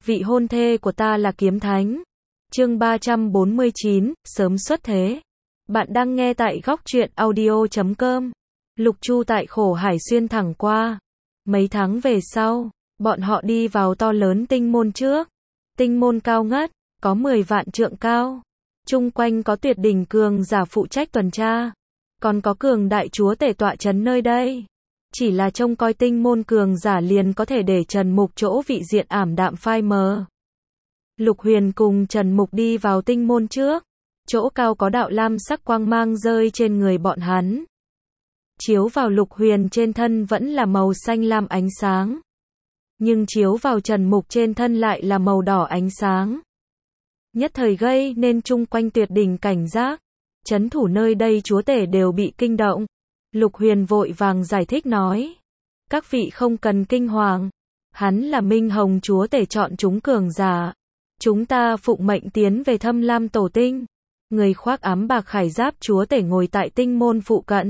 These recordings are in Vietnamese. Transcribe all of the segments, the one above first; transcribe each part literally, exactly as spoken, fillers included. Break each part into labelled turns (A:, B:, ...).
A: vị hôn thê của ta là kiếm thánh. Chương ba trăm bốn mươi chín, sớm xuất thế. Bạn đang nghe tại góc truyện audio chấm com. Lục Chu tại khổ hải xuyên thẳng qua. Mấy tháng về sau, bọn họ đi vào to lớn tinh môn trước. Tinh môn cao ngất, có mười vạn trượng cao. Chung quanh có tuyệt đỉnh cường giả phụ trách tuần tra. Còn có cường đại chúa tể tọa trấn nơi đây. Chỉ là trông coi tinh môn cường giả liền có thể để Trần Mục chỗ vị diện ảm đạm phai mờ. Lục Huyền cùng Trần Mục đi vào tinh môn trước. Chỗ cao có đạo lam sắc quang mang rơi trên người bọn hắn. Chiếu vào Lục Huyền trên thân vẫn là màu xanh lam ánh sáng. Nhưng chiếu vào Trần Mục trên thân lại là màu đỏ ánh sáng. Nhất thời gây nên chung quanh tuyệt đỉnh cảnh giác. Trấn thủ nơi đây chúa tể đều bị kinh động. Lục Huyền vội vàng giải thích nói. Các vị không cần kinh hoàng. Hắn là Minh Hồng chúa tể chọn chúng cường giả. Chúng ta phụng mệnh tiến về Thâm Lam tổ tinh. Người khoác ám bạc khải giáp chúa tể ngồi tại tinh môn phụ cận.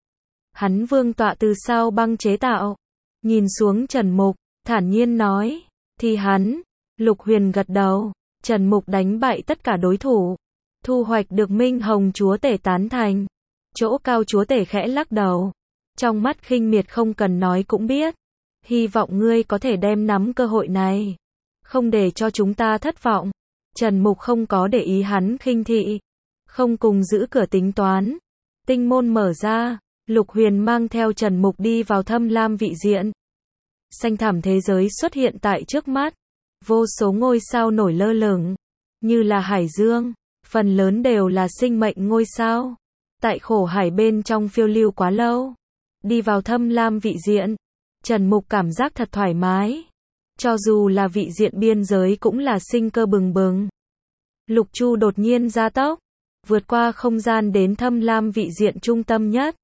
A: Hắn vương tọa từ sao băng chế tạo. Nhìn xuống Trần Mục, thản nhiên nói. Thì hắn, Lục Huyền gật đầu. Trần Mục đánh bại tất cả đối thủ. Thu hoạch được Minh Hồng chúa tể tán thành. Chỗ cao chúa tể khẽ lắc đầu. Trong mắt khinh miệt không cần nói cũng biết. Hy vọng ngươi có thể đem nắm cơ hội này. Không để cho chúng ta thất vọng. Trần Mục không có để ý hắn khinh thị. Không cùng giữ cửa tính toán. Tinh môn mở ra. Lục Huyền mang theo Trần Mục đi vào Thâm Lam vị diện. Xanh thẳm thế giới xuất hiện tại trước mắt. Vô số ngôi sao nổi lơ lửng. Như là hải dương. Phần lớn đều là sinh mệnh ngôi sao. Tại khổ hải bên trong phiêu lưu quá lâu. Đi vào Thâm Lam vị diện. Trần Mục cảm giác thật thoải mái. Cho dù là vị diện biên giới cũng là sinh cơ bừng bừng. Lục Chu đột nhiên gia tốc. Vượt qua không gian đến Thâm Lam vị diện trung tâm nhất.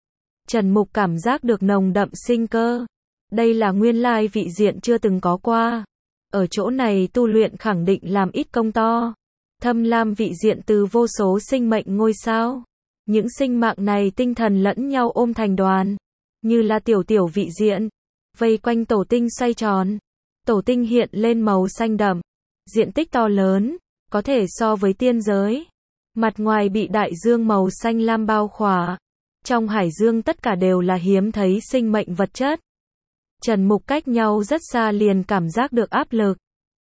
A: Trần Mục cảm giác được nồng đậm sinh cơ. Đây là nguyên lai vị diện chưa từng có qua. Ở chỗ này tu luyện khẳng định làm ít công to. Thâm Lam vị diện từ vô số sinh mệnh ngôi sao. Những sinh mạng này tinh thần lẫn nhau ôm thành đoàn. Như là tiểu tiểu vị diện. Vây quanh tổ tinh xoay tròn. Tổ tinh hiện lên màu xanh đậm. Diện tích to lớn. Có thể so với tiên giới. Mặt ngoài bị đại dương màu xanh lam bao khỏa. Trong hải dương tất cả đều là hiếm thấy sinh mệnh vật chất. Trần Mục cách nhau rất xa liền cảm giác được áp lực.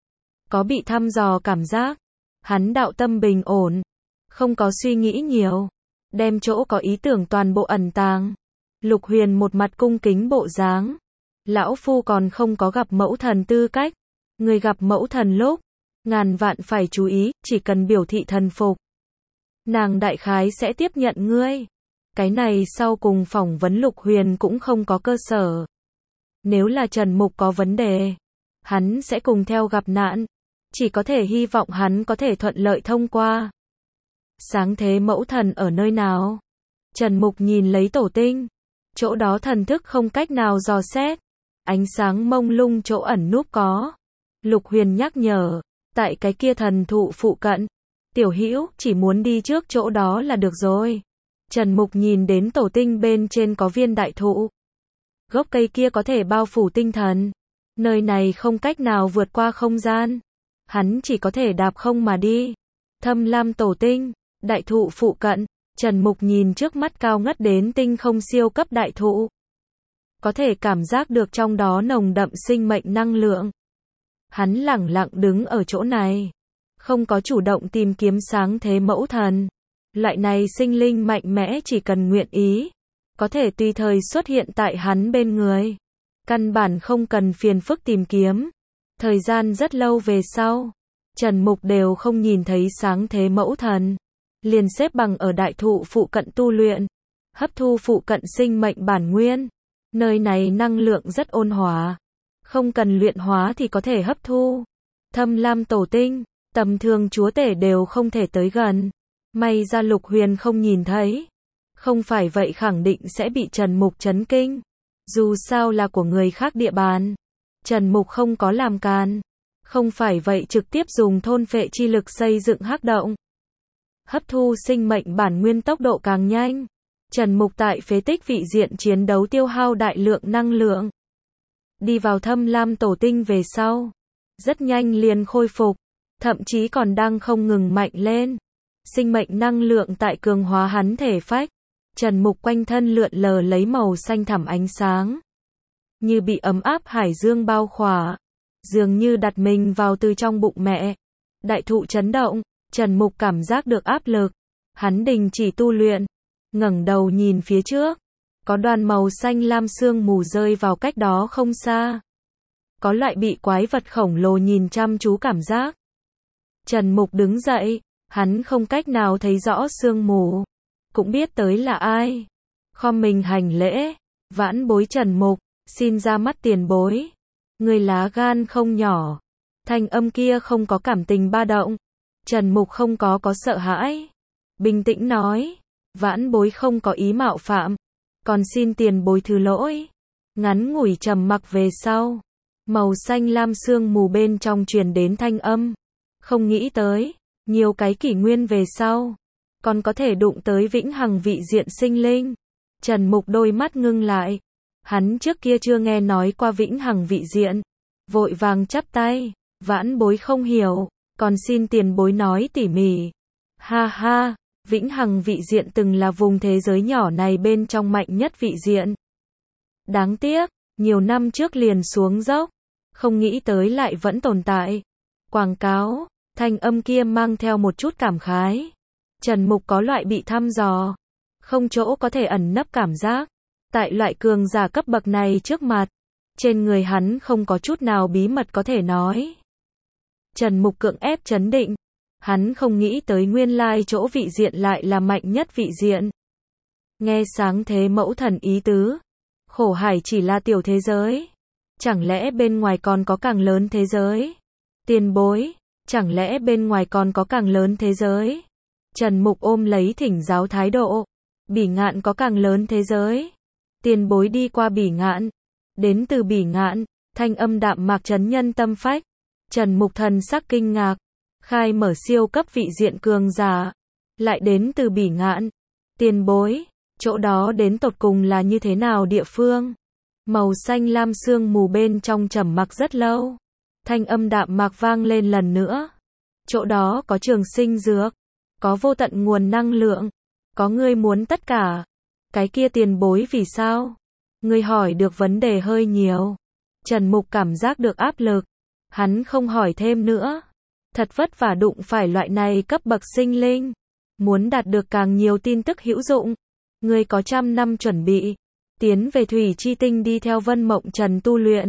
A: Có bị thăm dò cảm giác. Hắn đạo tâm bình ổn. Không có suy nghĩ nhiều. Đem chỗ có ý tưởng toàn bộ ẩn tàng. Lục Huyền một mặt cung kính bộ dáng. Lão Phu còn không có gặp mẫu thần tư cách. Người gặp mẫu thần lúc. Ngàn vạn phải chú ý, chỉ cần biểu thị thần phục. Nàng đại khái sẽ tiếp nhận ngươi. Cái này sau cùng phỏng vấn Lục Huyền cũng không có cơ sở. Nếu là Trần Mục có vấn đề. Hắn sẽ cùng theo gặp nạn. Chỉ có thể hy vọng hắn có thể thuận lợi thông qua. Sáng thế mẫu thần ở nơi nào? Trần Mục nhìn lấy tổ tinh. Chỗ đó thần thức không cách nào dò xét. Ánh sáng mông lung chỗ ẩn núp có. Lục Huyền nhắc nhở. Tại cái kia thần thụ phụ cận. Tiểu Hữu chỉ muốn đi trước chỗ đó là được rồi. Trần Mục nhìn đến tổ tinh bên trên có viên đại thụ. Gốc cây kia có thể bao phủ tinh thần. Nơi này không cách nào vượt qua không gian. Hắn chỉ có thể đạp không mà đi. Thâm Lam tổ tinh, đại thụ phụ cận. Trần Mục nhìn trước mắt cao ngất đến tinh không siêu cấp đại thụ. Có thể cảm giác được trong đó nồng đậm sinh mệnh năng lượng. Hắn lẳng lặng đứng ở chỗ này. Không có chủ động tìm kiếm sáng thế mẫu thần. Loại này sinh linh mạnh mẽ chỉ cần nguyện ý. Có thể tùy thời xuất hiện tại hắn bên người. Căn bản không cần phiền phức tìm kiếm. Thời gian rất lâu về sau. Trần Mục đều không nhìn thấy sáng thế mẫu thần. Liền xếp bằng ở đại thụ phụ cận tu luyện. Hấp thu phụ cận sinh mệnh bản nguyên. Nơi này năng lượng rất ôn hòa. Không cần luyện hóa thì có thể hấp thu. Thâm Lam tổ tinh. Tầm thường chúa tể đều không thể tới gần. May ra Lục Huyền không nhìn thấy. Không phải vậy khẳng định sẽ bị Trần Mục chấn kinh. Dù sao là của người khác địa bàn. Trần Mục không có làm càn. Không phải vậy trực tiếp dùng thôn phệ chi lực xây dựng hắc động. Hấp thu sinh mệnh bản nguyên tốc độ càng nhanh. Trần Mục tại phế tích vị diện chiến đấu tiêu hao đại lượng năng lượng. Đi vào Thâm Lam tổ tinh về sau. rất nhanh liền khôi phục, thậm chí còn đang không ngừng mạnh lên. Sinh mệnh năng lượng tại cường hóa hắn thể phách. Trần Mục quanh thân lượn lờ lấy màu xanh thẳm ánh sáng, như bị ấm áp hải dương bao khỏa, dường như đặt mình vào từ trong bụng mẹ. Đại thụ chấn động, Trần Mục cảm giác được áp lực, hắn đình chỉ tu luyện, ngẩng đầu nhìn phía trước, có đoàn màu xanh lam sương mù rơi vào cách đó không xa. Có loại bị quái vật khổng lồ nhìn chăm chú cảm giác. Trần Mục đứng dậy, hắn không cách nào thấy rõ sương mù, cũng biết tới là ai. Khom mình hành lễ, vãn bối Trần Mục, xin ra mắt tiền bối. Người lá gan không nhỏ. Thanh âm kia không có cảm tình ba động. Trần Mục không có có sợ hãi. Bình tĩnh nói, vãn bối không có ý mạo phạm, còn xin tiền bối thứ lỗi. Ngắn ngủi trầm mặc về sau, màu xanh lam sương mù bên trong truyền đến thanh âm. Không nghĩ tới, nhiều cái kỷ nguyên về sau, còn có thể đụng tới vĩnh hằng vị diện sinh linh. Trần Mục đôi mắt ngưng lại. Hắn trước kia chưa nghe nói qua vĩnh hằng vị diện. Vội vàng chắp tay, vãn bối không hiểu, còn xin tiền bối nói tỉ mỉ. Ha ha, vĩnh hằng vị diện từng là vùng thế giới nhỏ này bên trong mạnh nhất vị diện. Đáng tiếc, nhiều năm trước liền xuống dốc, không nghĩ tới lại vẫn tồn tại. Quảng cáo, thanh âm kia mang theo một chút cảm khái. Trần Mục có loại bị thăm dò, không chỗ có thể ẩn nấp cảm giác. Tại loại cường giả cấp bậc này trước mặt, trên người hắn không có chút nào bí mật có thể nói. Trần Mục cưỡng ép trấn định, hắn không nghĩ tới nguyên lai chỗ vị diện lại là mạnh nhất vị diện. Nghe sáng thế mẫu thần ý tứ, khổ hải chỉ là tiểu thế giới, chẳng lẽ bên ngoài còn có càng lớn thế giới? Tiền bối, chẳng lẽ bên ngoài còn có càng lớn thế giới? Trần Mục ôm lấy thỉnh giáo thái độ, Bỉ Ngạn có càng lớn thế giới. Tiền bối đi qua Bỉ Ngạn, đến từ Bỉ Ngạn, thanh âm đạm mạc trấn nhân tâm phách. Trần Mục thần sắc kinh ngạc, khai mở siêu cấp vị diện cường giả, lại đến từ Bỉ Ngạn. Tiền bối, chỗ đó đến tột cùng là như thế nào địa phương? Màu xanh lam sương mù bên trong trầm mặc rất lâu, thanh âm đạm mạc vang lên lần nữa. Chỗ đó có trường sinh dược, có vô tận nguồn năng lượng, có ngươi muốn tất cả. Cái kia tiền bối vì sao? Ngươi hỏi được vấn đề hơi nhiều. Trần Mục cảm giác được áp lực, hắn không hỏi thêm nữa. Thật vất vả đụng phải loại này cấp bậc sinh linh, muốn đạt được càng nhiều tin tức hữu dụng. Ngươi có trăm năm chuẩn bị, tiến về Thủy Chi Tinh đi theo Vân Mộng Trần tu luyện.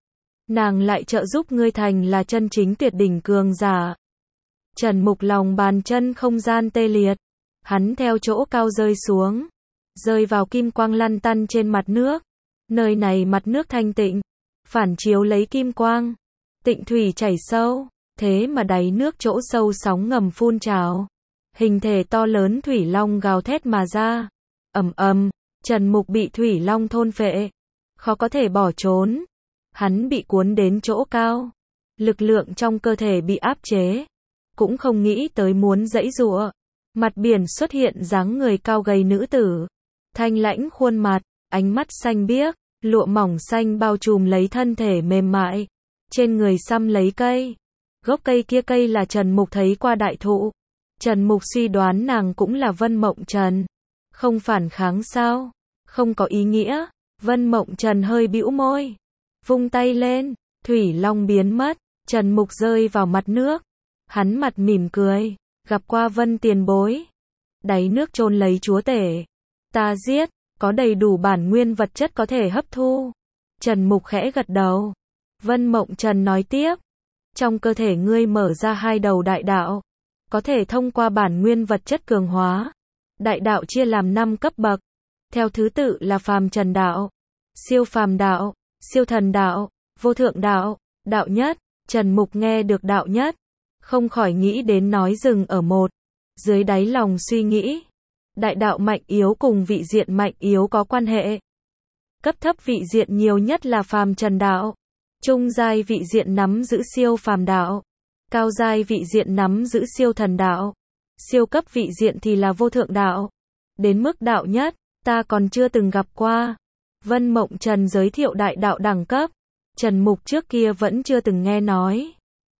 A: Nàng lại trợ giúp ngươi thành là chân chính tuyệt đỉnh cường giả. Trần Mục lòng bàn chân không gian tê liệt, hắn theo chỗ cao rơi xuống, rơi vào kim quang lăn tăn trên mặt nước. Nơi này mặt nước thanh tịnh, phản chiếu lấy kim quang, tịnh thủy chảy sâu, thế mà đáy nước chỗ sâu sóng ngầm phun trào, hình thể to lớn thủy long gào thét mà ra. Ầm ầm, Trần Mục bị thủy long thôn phệ, khó có thể bỏ trốn. Hắn bị cuốn đến chỗ cao, lực lượng trong cơ thể bị áp chế, cũng không nghĩ tới muốn giãy giụa. Mặt biển xuất hiện dáng người cao gầy nữ tử, thanh lãnh khuôn mặt, ánh mắt xanh biếc, lụa mỏng xanh bao trùm lấy thân thể mềm mại, trên người xăm lấy cây. Gốc cây kia cây là Trần Mục thấy qua đại thụ. Trần Mục suy đoán nàng cũng là Vân Mộng Trần. Không phản kháng sao? Không có ý nghĩa. Vân Mộng Trần hơi bĩu môi, vung tay lên, thủy long biến mất, Trần Mục rơi vào mặt nước. Hắn mặt mỉm cười, gặp qua Vân tiền bối. Đáy nước chôn lấy chúa tể, ta giết, có đầy đủ bản nguyên vật chất có thể hấp thu. Trần Mục khẽ gật đầu. Vân Mộng Trần nói tiếp, trong cơ thể ngươi mở ra hai đầu đại đạo, có thể thông qua bản nguyên vật chất cường hóa. Đại đạo chia làm năm cấp bậc, theo thứ tự là phàm trần đạo, siêu phàm đạo, siêu thần đạo, vô thượng đạo, đạo nhất. Trần Mục nghe được đạo nhất, không khỏi nghĩ đến nói dừng ở một. Dưới đáy lòng suy nghĩ, đại đạo mạnh yếu cùng vị diện mạnh yếu có quan hệ. Cấp thấp vị diện nhiều nhất là phàm trần đạo, trung giai vị diện nắm giữ siêu phàm đạo, cao giai vị diện nắm giữ siêu thần đạo, siêu cấp vị diện thì là vô thượng đạo. Đến mức đạo nhất, ta còn chưa từng gặp qua. Vân Mộng Trần giới thiệu đại đạo đẳng cấp, Trần Mục trước kia vẫn chưa từng nghe nói.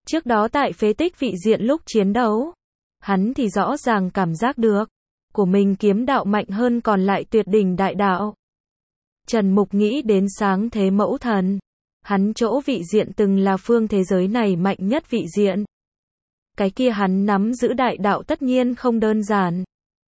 A: Trước đó tại phế tích vị diện lúc chiến đấu, hắn thì rõ ràng cảm giác được, của mình kiếm đạo mạnh hơn còn lại tuyệt đỉnh đại đạo. Trần Mục nghĩ đến sáng thế mẫu thần. Hắn chỗ vị diện từng là phương thế giới này mạnh nhất vị diện. Cái kia hắn nắm giữ đại đạo tất nhiên không đơn giản.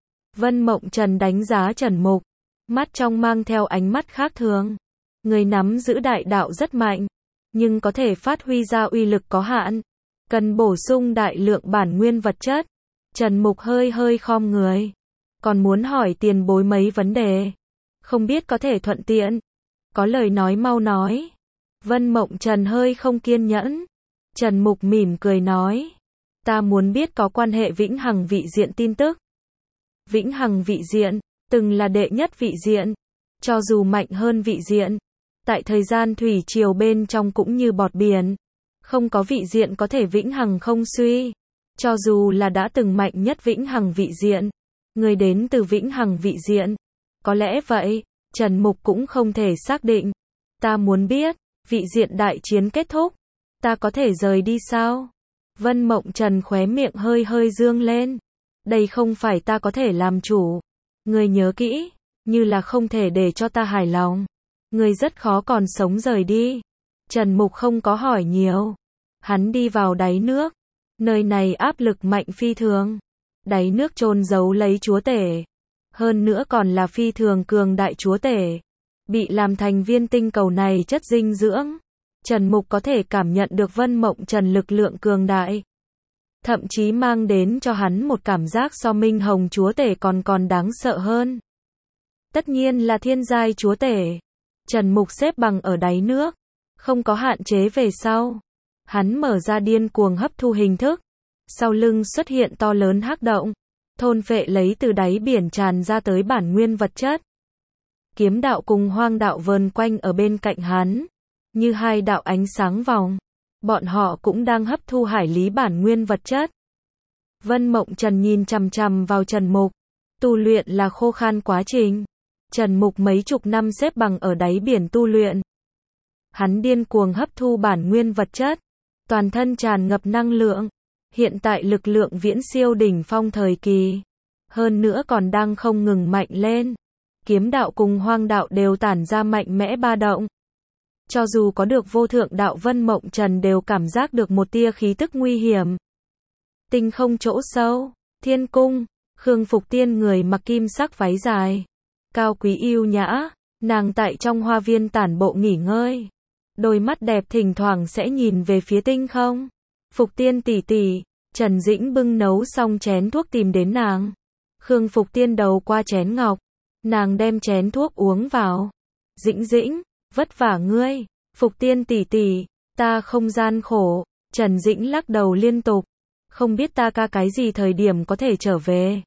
A: Vân Mộng Trần đánh giá Trần Mục, mắt trong mang theo ánh mắt khác thường. Người nắm giữ đại đạo rất mạnh, nhưng có thể phát huy ra uy lực có hạn, cần bổ sung đại lượng bản nguyên vật chất. Trần Mục hơi hơi khom người, còn muốn hỏi tiền bối mấy vấn đề, không biết có thể thuận tiện, có lời nói mau nói. Vân Mộng Trần hơi không kiên nhẫn. Trần Mục mỉm cười nói, ta muốn biết có quan hệ vĩnh hằng vị diện tin tức. Vĩnh hằng vị diện, từng là đệ nhất vị diện, cho dù mạnh hơn vị diện, tại thời gian thủy triều bên trong cũng như bọt biển, không có vị diện có thể vĩnh hằng không suy. Cho dù là đã từng mạnh nhất vĩnh hằng vị diện, người đến từ vĩnh hằng vị diện, có lẽ vậy, Trần Mục cũng không thể xác định. Ta muốn biết, vị diện đại chiến kết thúc, ta có thể rời đi sao? Vân Mộng Trần khóe miệng hơi hơi dương lên. Đây không phải ta có thể làm chủ. Người nhớ kỹ, như là không thể để cho ta hài lòng. Người rất khó còn sống rời đi. Trần Mục không có hỏi nhiều. Hắn đi vào đáy nước. Nơi này áp lực mạnh phi thường. Đáy nước chôn giấu lấy chúa tể. Hơn nữa còn là phi thường cường đại chúa tể. Bị làm thành viên tinh cầu này chất dinh dưỡng. Trần Mục có thể cảm nhận được Vân Mộng Trần lực lượng cường đại. Thậm chí mang đến cho hắn một cảm giác so Minh Hồng chúa tể còn còn đáng sợ hơn. Tất nhiên là thiên giai chúa tể. Trần Mục xếp bằng ở đáy nước, không có hạn chế về sau. Hắn mở ra điên cuồng hấp thu hình thức. Sau lưng xuất hiện to lớn hắc động, thôn phệ lấy từ đáy biển tràn ra tới bản nguyên vật chất. Kiếm đạo cùng hoang đạo vờn quanh ở bên cạnh hắn, như hai đạo ánh sáng vòng. Bọn họ cũng đang hấp thu hải lý bản nguyên vật chất. Vân Mộng Trần nhìn chằm chằm vào Trần Mục. Tu luyện là khô khan quá trình. Trần Mục mấy chục năm xếp bằng ở đáy biển tu luyện. Hắn điên cuồng hấp thu bản nguyên vật chất. Toàn thân tràn ngập năng lượng. Hiện tại lực lượng viễn siêu đỉnh phong thời kỳ. Hơn nữa còn đang không ngừng mạnh lên. Kiếm đạo cùng hoang đạo đều tản ra mạnh mẽ ba động. Cho dù có được vô thượng đạo Vân Mộng Trần đều cảm giác được một tia khí tức nguy hiểm. Tinh không chỗ sâu, thiên cung, Khương Phục Tiên người mặc kim sắc váy dài. Cao quý yêu nhã, nàng tại trong hoa viên tản bộ nghỉ ngơi. Đôi mắt đẹp thỉnh thoảng sẽ nhìn về phía tinh không. Phục Tiên tỷ tỷ, Trần Dĩnh bưng nấu xong chén thuốc tìm đến nàng. Khương Phục Tiên đầu qua chén ngọc. Nàng đem chén thuốc uống vào. Dĩnh Dĩnh, vất vả ngươi. Phục Tiên tỷ tỷ, ta không gian khổ. Trần Dĩnh lắc đầu liên tục. Không biết ta ca cái gì thời điểm có thể trở về.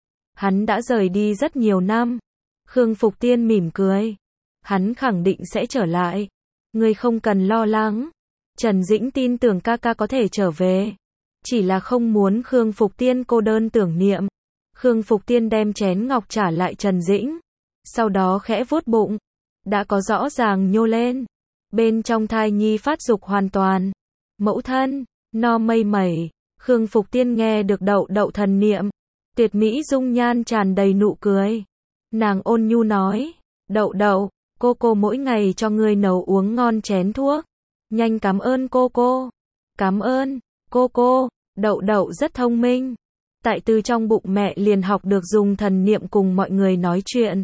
A: Hắn đã rời đi rất nhiều năm. Khương Phục Tiên mỉm cười. Hắn khẳng định sẽ trở lại. Ngươi không cần lo lắng. Trần Dĩnh tin tưởng ca ca có thể trở về. Chỉ là không muốn Khương Phục Tiên cô đơn tưởng niệm. Khương Phục Tiên đem chén ngọc trả lại Trần Dĩnh. Sau đó khẽ vuốt bụng. Đã có rõ ràng nhô lên. Bên trong thai nhi phát dục hoàn toàn. Mẫu thân, no mây mẩy. Khương Phục Tiên nghe được đậu đậu thần niệm. Tuyệt mỹ dung nhan tràn đầy nụ cười. Nàng ôn nhu nói. Đậu đậu, cô cô mỗi ngày cho ngươi nấu uống ngon chén thuốc. Nhanh cảm ơn cô cô. Cảm ơn, cô cô. Đậu đậu rất thông minh. Tại từ trong bụng mẹ liền học được dùng thần niệm cùng mọi người nói chuyện.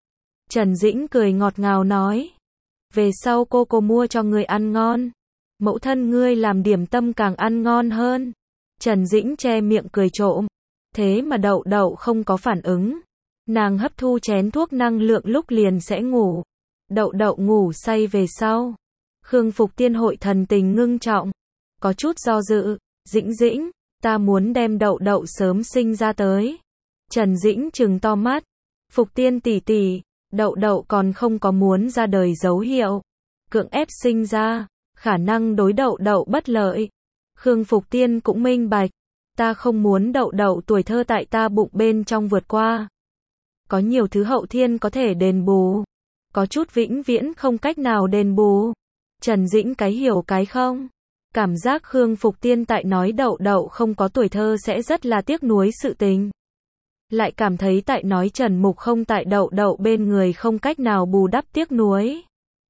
A: Trần Dĩnh cười ngọt ngào nói. Về sau cô cô mua cho ngươi ăn ngon. Mẫu thân ngươi làm điểm tâm càng ăn ngon hơn. Trần Dĩnh che miệng cười trộm. Thế mà đậu đậu không có phản ứng. Nàng hấp thu chén thuốc năng lượng lúc liền sẽ ngủ. Đậu đậu ngủ say về sau. Khương Phục Tiên hội thần tình ngưng trọng. Có chút do dự. Dĩnh Dĩnh, ta muốn đem đậu đậu sớm sinh ra tới. Trần Dĩnh trừng to mắt. Phục Tiên tỷ tỷ, đậu đậu còn không có muốn ra đời dấu hiệu. Cưỡng ép sinh ra, khả năng đối đậu đậu bất lợi. Khương Phục Tiên cũng minh bạch. Ta không muốn đậu đậu tuổi thơ tại ta bụng bên trong vượt qua. Có nhiều thứ hậu thiên có thể đền bù. Có chút vĩnh viễn không cách nào đền bù. Trần Dĩnh cái hiểu cái không. Cảm giác Khương Phục Tiên tại nói đậu đậu không có tuổi thơ sẽ rất là tiếc nuối sự tình. Lại cảm thấy tại nói Trần Mục không tại đậu đậu bên người không cách nào bù đắp tiếc nuối.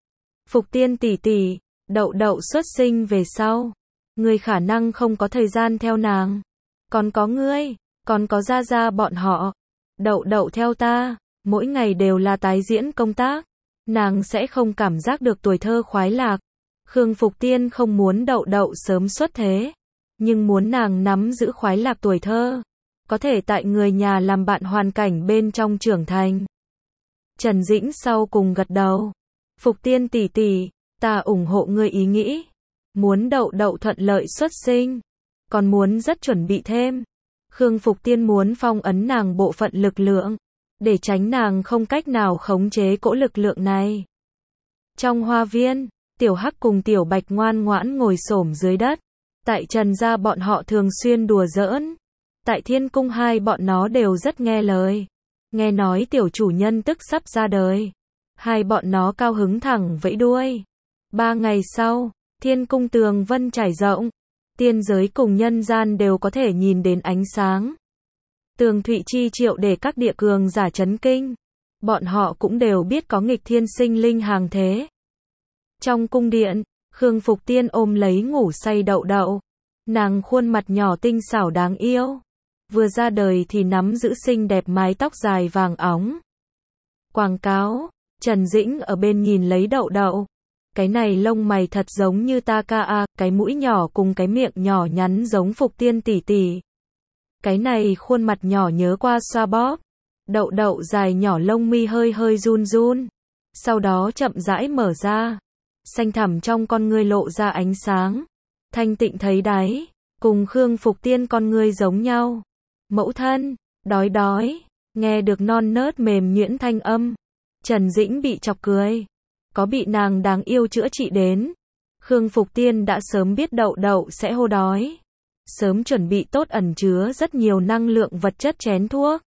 A: Phục Tiên tỷ tỷ, đậu đậu xuất sinh về sau, ngươi khả năng không có thời gian theo nàng. Còn có ngươi, còn có gia gia bọn họ. Đậu đậu theo ta, mỗi ngày đều là tái diễn công tác. Nàng sẽ không cảm giác được tuổi thơ khoái lạc. Khương Phục Tiên không muốn đậu đậu sớm xuất thế, nhưng muốn nàng nắm giữ khoái lạc tuổi thơ, có thể tại người nhà làm bạn hoàn cảnh bên trong trưởng thành. Trần Dĩnh sau cùng gật đầu. Phục Tiên tỷ tỷ, ta ủng hộ ngươi ý nghĩ. Muốn đậu đậu thuận lợi xuất sinh, còn muốn rất chuẩn bị thêm. Khương Phục Tiên muốn phong ấn nàng bộ phận lực lượng, để tránh nàng không cách nào khống chế cỗ lực lượng này. Trong hoa viên, Tiểu Hắc cùng Tiểu Bạch ngoan ngoãn ngồi xổm dưới đất. Tại Trần gia bọn họ thường xuyên đùa giỡn. Tại Thiên Cung hai bọn nó đều rất nghe lời. Nghe nói tiểu chủ nhân tức sắp ra đời. Hai bọn nó cao hứng thẳng vẫy đuôi. Ba ngày sau, Thiên Cung tường vân trải rộng. Tiên giới cùng nhân gian đều có thể nhìn đến ánh sáng. Tường Thụy chi triệu để các địa cường giả chấn kinh. Bọn họ cũng đều biết có nghịch thiên sinh linh hàng thế. Trong cung điện, Khương Phục Tiên ôm lấy ngủ say đậu đậu. Nàng khuôn mặt nhỏ tinh xảo đáng yêu. Vừa ra đời thì nắm giữ xinh đẹp mái tóc dài vàng óng. Quảng cáo, Trần Dĩnh ở bên nhìn lấy đậu đậu. Cái này lông mày thật giống như ta ca a, cái mũi nhỏ cùng cái miệng nhỏ nhắn giống Phục Tiên tỷ tỷ. Cái này khuôn mặt nhỏ nhớ qua xoa bóp. Đậu đậu dài nhỏ lông mi hơi hơi run run. Sau đó chậm rãi mở ra. Xanh thẳm trong con ngươi lộ ra ánh sáng. Thanh tịnh thấy đáy. Cùng Khương Phục Tiên con ngươi giống nhau. Mẫu thân, đói đói. Nghe được non nớt mềm nhuyễn thanh âm. Trần Dĩnh bị chọc cười. Có bị nàng đáng yêu chữa trị đến. Khương Phục Tiên đã sớm biết đậu đậu sẽ hô đói. Sớm chuẩn bị tốt ẩn chứa rất nhiều năng lượng vật chất chén thuốc.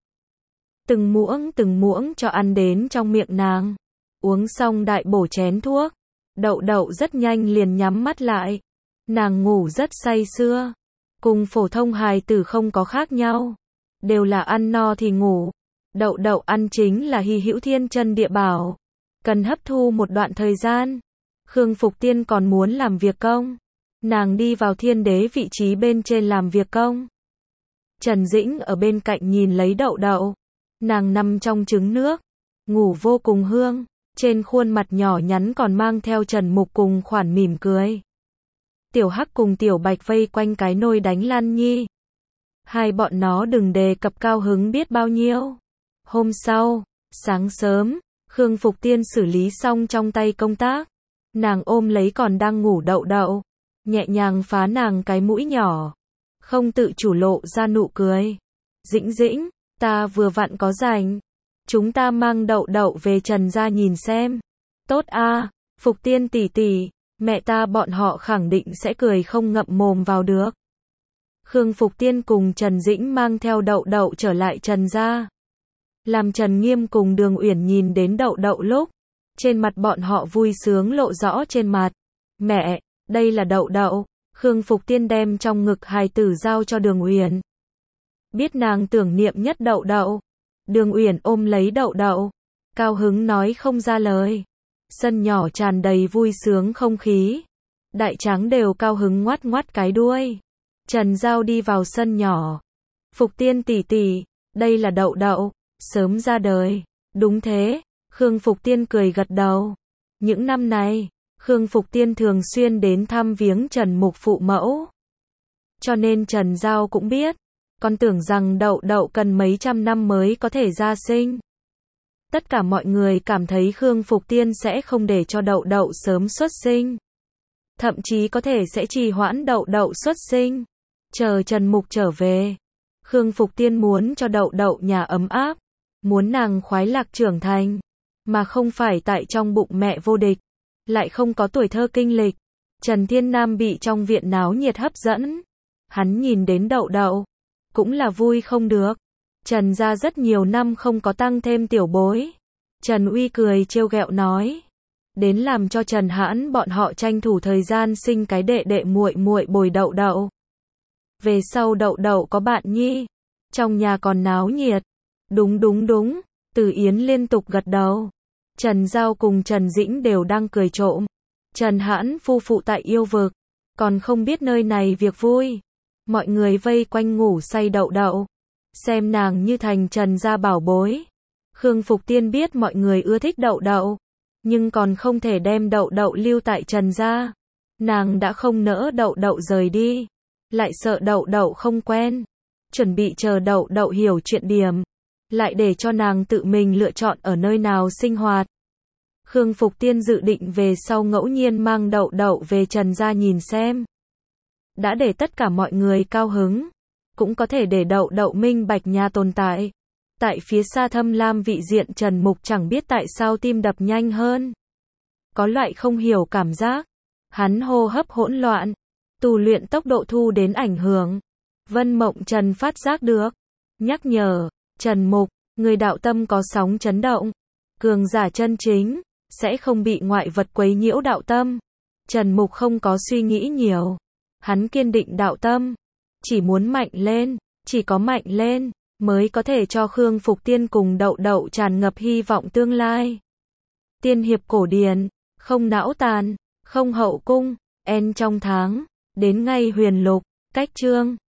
A: Từng muỗng từng muỗng cho ăn đến trong miệng nàng. Uống xong đại bổ chén thuốc. Đậu đậu rất nhanh liền nhắm mắt lại. Nàng ngủ rất say sưa. Cùng phổ thông hài tử không có khác nhau. Đều là ăn no thì ngủ. Đậu đậu ăn chính là hy hữu thiên chân địa bảo. Cần hấp thu một đoạn thời gian. Khương Phục Tiên còn muốn làm việc công. Nàng đi vào thiên đế vị trí bên trên làm việc công. Trần Dĩnh ở bên cạnh nhìn lấy đậu đậu. Nàng nằm trong trứng nước. Ngủ vô cùng hương. Trên khuôn mặt nhỏ nhắn còn mang theo Trần Mục cùng khoản mỉm cười. Tiểu Hắc cùng Tiểu Bạch vây quanh cái nôi đánh Lan Nhi. Hai bọn nó đừng đề cập cao hứng biết bao nhiêu. Hôm sau, sáng sớm, Khương Phục Tiên xử lý xong trong tay công tác. Nàng ôm lấy còn đang ngủ đậu đậu. Nhẹ nhàng phá nàng cái mũi nhỏ. Không tự chủ lộ ra nụ cười. Dĩnh Dĩnh, ta vừa vặn có rảnh. Chúng ta mang đậu đậu về Trần gia nhìn xem. Tốt a, Phục Tiên tỷ tỷ, mẹ ta bọn họ khẳng định sẽ cười không ngậm mồm vào được. Khương Phục Tiên cùng Trần Dĩnh mang theo đậu đậu trở lại Trần gia. Làm Trần Nghiêm cùng Đường Uyển nhìn đến đậu đậu lúc, trên mặt bọn họ vui sướng lộ rõ trên mặt. Mẹ, đây là đậu đậu. Khương Phục Tiên đem trong ngực hài tử giao cho Đường Uyển. Biết nàng tưởng niệm nhất đậu đậu. Đường Uyển ôm lấy đậu đậu. Cao hứng nói không ra lời. Sân nhỏ tràn đầy vui sướng không khí. Đại tráng đều cao hứng ngoắt ngoắt cái đuôi. Trần Giao đi vào sân nhỏ. Phục Tiên tỷ tỷ, đây là đậu đậu. Sớm ra đời. Đúng thế. Khương Phục Tiên cười gật đầu. Những năm này, Khương Phục Tiên thường xuyên đến thăm viếng Trần Mục phụ mẫu. Cho nên Trần Giao cũng biết. Con tưởng rằng đậu đậu cần mấy trăm năm mới có thể ra sinh. Tất cả mọi người cảm thấy Khương Phục Tiên sẽ không để cho đậu đậu sớm xuất sinh. Thậm chí có thể sẽ trì hoãn đậu đậu xuất sinh. Chờ Trần Mục trở về. Khương Phục Tiên muốn cho đậu đậu nhà ấm áp. Muốn nàng khoái lạc trưởng thành. Mà không phải tại trong bụng mẹ vô địch. Lại không có tuổi thơ kinh lịch. Trần Thiên Nam bị trong viện náo nhiệt hấp dẫn. Hắn nhìn đến đậu đậu. Cũng là vui không được. Trần gia rất nhiều năm không có tăng thêm tiểu bối. Trần Uy cười trêu ghẹo nói. đến làm cho Trần Hãn bọn họ tranh thủ thời gian sinh cái đệ đệ muội muội bồi Đậu Đậu. Về sau Đậu Đậu có bạn nhi, trong nhà còn náo nhiệt. Đúng đúng đúng, Từ Yến liên tục gật đầu. Trần Giao cùng Trần Dĩnh đều đang cười trộm. Trần Hãn phu phụ tại yêu vực, còn không biết nơi này việc vui. Mọi người vây quanh ngủ say Đậu Đậu, xem nàng như thành Trần gia bảo bối. Khương Phục Tiên biết mọi người ưa thích Đậu Đậu, nhưng còn không thể đem Đậu Đậu lưu tại Trần gia. Nàng đã không nỡ Đậu Đậu rời đi, lại sợ Đậu Đậu không quen, chuẩn bị chờ Đậu Đậu hiểu chuyện điểm, lại để cho nàng tự mình lựa chọn ở nơi nào sinh hoạt. Khương Phục Tiên dự định về sau ngẫu nhiên mang Đậu Đậu về Trần gia nhìn xem. Đã để tất cả mọi người cao hứng, cũng có thể để Đậu Đậu minh bạch nhà tồn tại. Tại phía xa thâm lam vị diện Trần Mục chẳng biết tại sao tim đập nhanh hơn. Có loại không hiểu cảm giác. Hắn hô hấp hỗn loạn, tu luyện tốc độ thu đến ảnh hưởng. Vân Mộng Trần phát giác được, nhắc nhở, Trần Mục, người đạo tâm có sóng chấn động. Cường giả chân chính, sẽ không bị ngoại vật quấy nhiễu đạo tâm. Trần Mục không có suy nghĩ nhiều. Hắn kiên định đạo tâm, chỉ muốn mạnh lên, chỉ có mạnh lên, mới có thể cho Khương Phục Tiên cùng Đậu Đậu tràn ngập hy vọng tương lai. Tiên hiệp cổ điển, không não tàn, không hậu cung, en trong tháng, đến ngay huyền lục, cách chương.